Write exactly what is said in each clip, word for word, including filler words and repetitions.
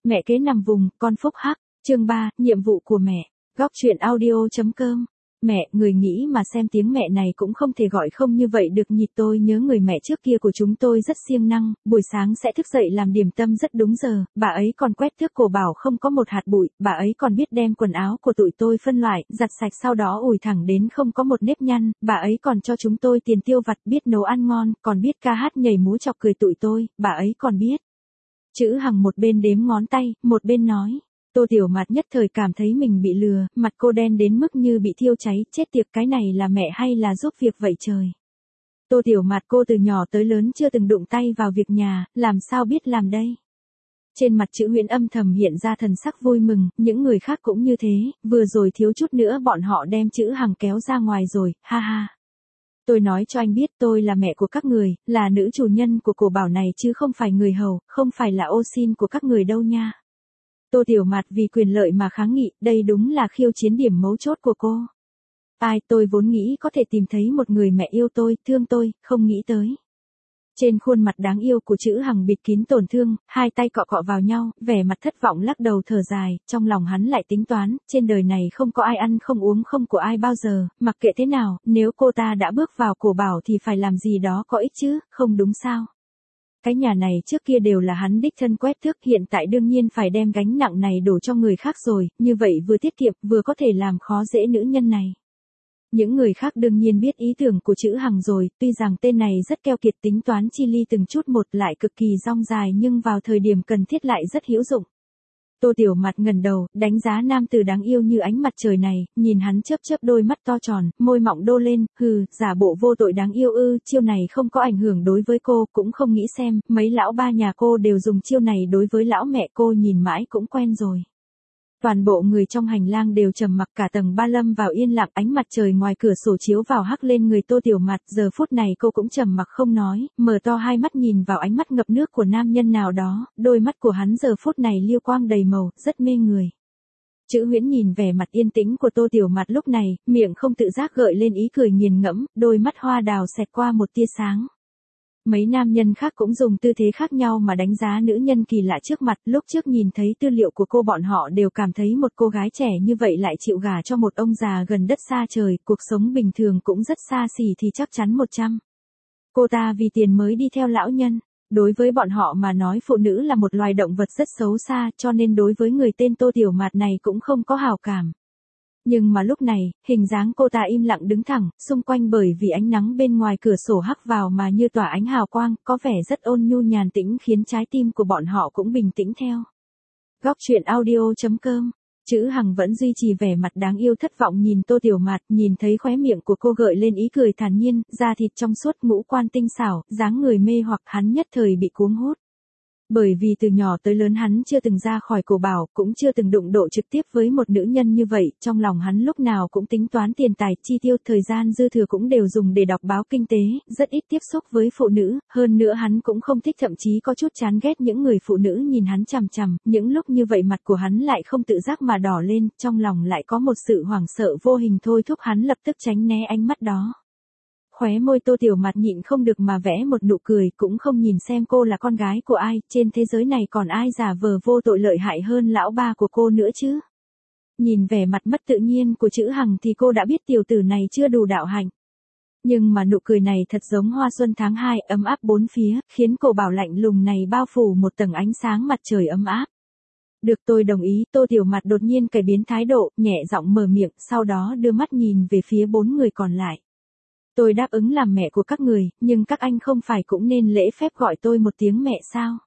Mẹ kế nằm vùng, con phúc hắc. Chương ba, nhiệm vụ của mẹ. Góc truyện audio.com. Mẹ, người nghĩ mà xem tiếng mẹ này cũng không thể gọi không như vậy được nhỉ. Tôi nhớ người mẹ trước kia của chúng tôi rất siêng năng, buổi sáng sẽ thức dậy làm điểm tâm rất đúng giờ, bà ấy còn quét thước cổ bảo không có một hạt bụi, bà ấy còn biết đem quần áo của tụi tôi phân loại, giặt sạch sau đó ủi thẳng đến không có một nếp nhăn, bà ấy còn cho chúng tôi tiền tiêu vặt, biết nấu ăn ngon, còn biết ca hát nhảy múa chọc cười tụi tôi, bà ấy còn biết. Chữ Hằng một bên đếm ngón tay, một bên nói. Tô Tiểu Mạt nhất thời cảm thấy mình bị lừa, mặt cô đen đến mức như bị thiêu cháy, chết tiệt, cái này là mẹ hay là giúp việc vậy trời. Tô Tiểu Mạt cô từ nhỏ tới lớn chưa từng đụng tay vào việc nhà, làm sao biết làm đây. Trên mặt Chữ Huyễn âm thầm hiện ra thần sắc vui mừng, những người khác cũng như thế, vừa rồi thiếu chút nữa bọn họ đem Chữ Hằng kéo ra ngoài rồi, ha ha. Tôi nói cho anh biết tôi là mẹ của các người, là nữ chủ nhân của cổ bảo này chứ không phải người hầu, không phải là ô xin của các người đâu nha. Tô Tiểu Mạt vì quyền lợi mà kháng nghị, đây đúng là khiêu chiến điểm mấu chốt của cô. Ai, tôi vốn nghĩ có thể tìm thấy một người mẹ yêu tôi, thương tôi, không nghĩ tới. Trên khuôn mặt đáng yêu của Chữ Hằng bịt kín tổn thương, hai tay cọ cọ vào nhau, vẻ mặt thất vọng lắc đầu thở dài, trong lòng hắn lại tính toán, trên đời này không có ai ăn không uống không của ai bao giờ, mặc kệ thế nào, nếu cô ta đã bước vào cổ bảo thì phải làm gì đó có ích chứ, không đúng sao? Cái nhà này trước kia đều là hắn đích thân quét thước, hiện tại đương nhiên phải đem gánh nặng này đổ cho người khác rồi, như vậy vừa tiết kiệm, vừa có thể làm khó dễ nữ nhân này. Những người khác đương nhiên biết ý tưởng của Chữ Hằng rồi, tuy rằng tên này rất keo kiệt, tính toán chi ly từng chút một lại cực kỳ dong dài, nhưng vào thời điểm cần thiết lại rất hữu dụng. Tô Tiểu Mạt ngẩng đầu, đánh giá nam tử đáng yêu như ánh mặt trời này, nhìn hắn chớp chớp đôi mắt to tròn, môi mọng đô lên, hừ, giả bộ vô tội đáng yêu ư, chiêu này không có ảnh hưởng đối với cô, cũng không nghĩ xem, mấy lão ba nhà cô đều dùng chiêu này đối với lão mẹ cô, nhìn mãi cũng quen rồi. Toàn bộ người trong hành lang đều trầm mặc, cả tầng ba lâm vào yên lặng, ánh mặt trời ngoài cửa sổ chiếu vào hắc lên người Tô Tiểu Mạt, giờ phút này cô cũng trầm mặc không nói, mở to hai mắt nhìn vào ánh mắt ngập nước của nam nhân nào đó, đôi mắt của hắn giờ phút này liêu quang đầy màu, rất mê người. Chữ Huyễn nhìn vẻ mặt yên tĩnh của Tô Tiểu Mạt lúc này, miệng không tự giác gợi lên ý cười nghiền ngẫm, đôi mắt hoa đào xẹt qua một tia sáng. Mấy nam nhân khác cũng dùng tư thế khác nhau mà đánh giá nữ nhân kỳ lạ trước mặt, lúc trước nhìn thấy tư liệu của cô bọn họ đều cảm thấy một cô gái trẻ như vậy lại chịu gả cho một ông già gần đất xa trời, cuộc sống bình thường cũng rất xa xỉ thì chắc chắn một trăm. Cô ta vì tiền mới đi theo lão nhân, đối với bọn họ mà nói phụ nữ là một loài động vật rất xấu xa, cho nên đối với người tên Tô Tiểu Mạt này cũng không có hảo cảm. Nhưng mà lúc này, hình dáng cô ta im lặng đứng thẳng, xung quanh bởi vì ánh nắng bên ngoài cửa sổ hắt vào mà như tỏa ánh hào quang, có vẻ rất ôn nhu nhàn tĩnh, khiến trái tim của bọn họ cũng bình tĩnh theo. Góc truyện audio.com. Chữ Hằng vẫn duy trì vẻ mặt đáng yêu thất vọng nhìn Tô Tiểu Mạt, nhìn thấy khóe miệng của cô gợi lên ý cười thản nhiên, da thịt trong suốt, ngũ quan tinh xảo, dáng người mê hoặc, hắn nhất thời bị cuốn hút. Bởi vì từ nhỏ tới lớn hắn chưa từng ra khỏi cổ bảo, cũng chưa từng đụng độ trực tiếp với một nữ nhân như vậy, trong lòng hắn lúc nào cũng tính toán tiền tài, chi tiêu, thời gian dư thừa cũng đều dùng để đọc báo kinh tế, rất ít tiếp xúc với phụ nữ, hơn nữa hắn cũng không thích, thậm chí có chút chán ghét những người phụ nữ nhìn hắn chằm chằm, những lúc như vậy mặt của hắn lại không tự giác mà đỏ lên, trong lòng lại có một sự hoảng sợ vô hình thôi thúc hắn lập tức tránh né ánh mắt đó. Khóe môi Tô Tiểu Mạt nhịn không được mà vẽ một nụ cười, cũng không nhìn xem cô là con gái của ai, trên thế giới này còn ai giả vờ vô tội lợi hại hơn lão ba của cô nữa chứ. Nhìn vẻ mặt mất tự nhiên của Chữ Hằng thì cô đã biết tiểu tử này chưa đủ đạo hạnh. Nhưng mà nụ cười này thật giống hoa xuân tháng hai, ấm áp bốn phía, khiến cổ bảo lạnh lùng này bao phủ một tầng ánh sáng mặt trời ấm áp. Được, tôi đồng ý. Tô Tiểu Mạt đột nhiên cải biến thái độ, nhẹ giọng mở miệng, sau đó đưa mắt nhìn về phía bốn người còn lại. Tôi đáp ứng làm mẹ của các người, nhưng các anh không phải cũng nên lễ phép gọi tôi một tiếng mẹ sao?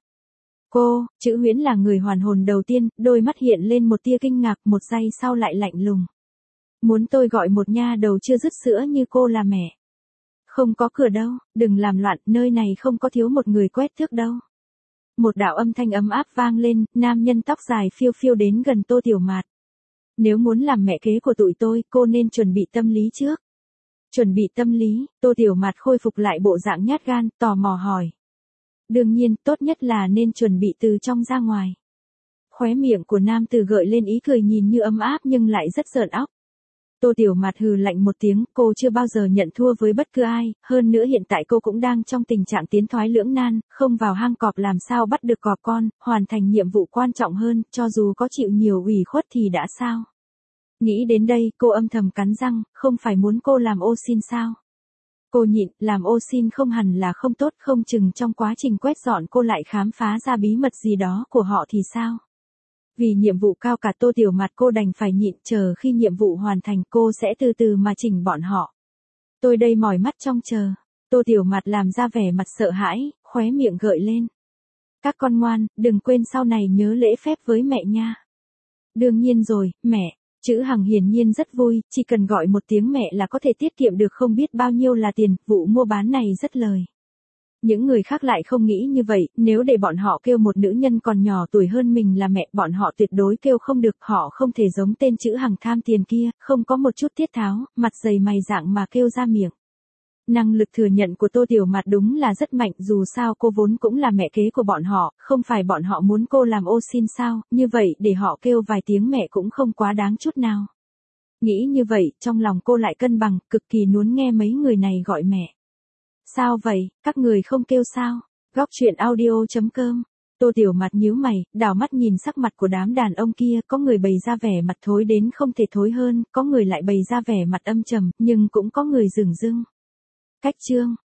Cô, Chữ Huyễn là người hoàn hồn đầu tiên, đôi mắt hiện lên một tia kinh ngạc, một giây sau lại lạnh lùng. Muốn tôi gọi một nha đầu chưa dứt sữa như cô là mẹ? Không có cửa đâu, đừng làm loạn, nơi này không có thiếu một người quét thước đâu. Một đạo âm thanh ấm áp vang lên, nam nhân tóc dài phiêu phiêu đến gần Tô Tiểu Mạt. Nếu muốn làm mẹ kế của tụi tôi, cô nên chuẩn bị tâm lý trước. Chuẩn bị tâm lý, Tô Tiểu Mạt khôi phục lại bộ dạng nhát gan, tò mò hỏi. Đương nhiên, tốt nhất là nên chuẩn bị từ trong ra ngoài. Khóe miệng của nam tử gợi lên ý cười nhìn như ấm áp nhưng lại rất sờn óc. Tô Tiểu Mạt hừ lạnh một tiếng, cô chưa bao giờ nhận thua với bất cứ ai, hơn nữa hiện tại cô cũng đang trong tình trạng tiến thoái lưỡng nan, không vào hang cọp làm sao bắt được cọp con, hoàn thành nhiệm vụ quan trọng hơn, cho dù có chịu nhiều ủy khuất thì đã sao. Nghĩ đến đây, cô âm thầm cắn răng, không phải muốn cô làm ô xin sao. Cô nhịn, làm ô xin không hẳn là không tốt, không chừng trong quá trình quét dọn cô lại khám phá ra bí mật gì đó của họ thì sao. Vì nhiệm vụ cao cả Tô Tiểu Mạt cô đành phải nhịn, chờ khi nhiệm vụ hoàn thành cô sẽ từ từ mà chỉnh bọn họ. Tôi đây mỏi mắt trông chờ. Tô Tiểu Mạt làm ra vẻ mặt sợ hãi, khóe miệng gợi lên. Các con ngoan, đừng quên sau này nhớ lễ phép với mẹ nha. Đương nhiên rồi, mẹ. Chữ Hằng hiển nhiên rất vui, chỉ cần gọi một tiếng mẹ là có thể tiết kiệm được không biết bao nhiêu là tiền, vụ mua bán này rất lời. Những người khác lại không nghĩ như vậy, nếu để bọn họ kêu một nữ nhân còn nhỏ tuổi hơn mình là mẹ, bọn họ tuyệt đối kêu không được, họ không thể giống tên Chữ Hằng tham tiền kia, không có một chút tiết tháo, mặt dày mày rạng mà kêu ra miệng. Năng lực thừa nhận của Tô Tiểu Mạt đúng là rất mạnh, dù sao cô vốn cũng là mẹ kế của bọn họ, không phải bọn họ muốn cô làm ô xin sao, như vậy để họ kêu vài tiếng mẹ cũng không quá đáng chút nào. Nghĩ như vậy, trong lòng cô lại cân bằng, cực kỳ muốn nghe mấy người này gọi mẹ. Sao vậy, các người không kêu sao? Góc truyện audio chấm com. Tô Tiểu Mạt nhíu mày, đảo mắt nhìn sắc mặt của đám đàn ông kia, có người bày ra vẻ mặt thối đến không thể thối hơn, có người lại bày ra vẻ mặt âm trầm, nhưng cũng có người dửng dưng. Cách chương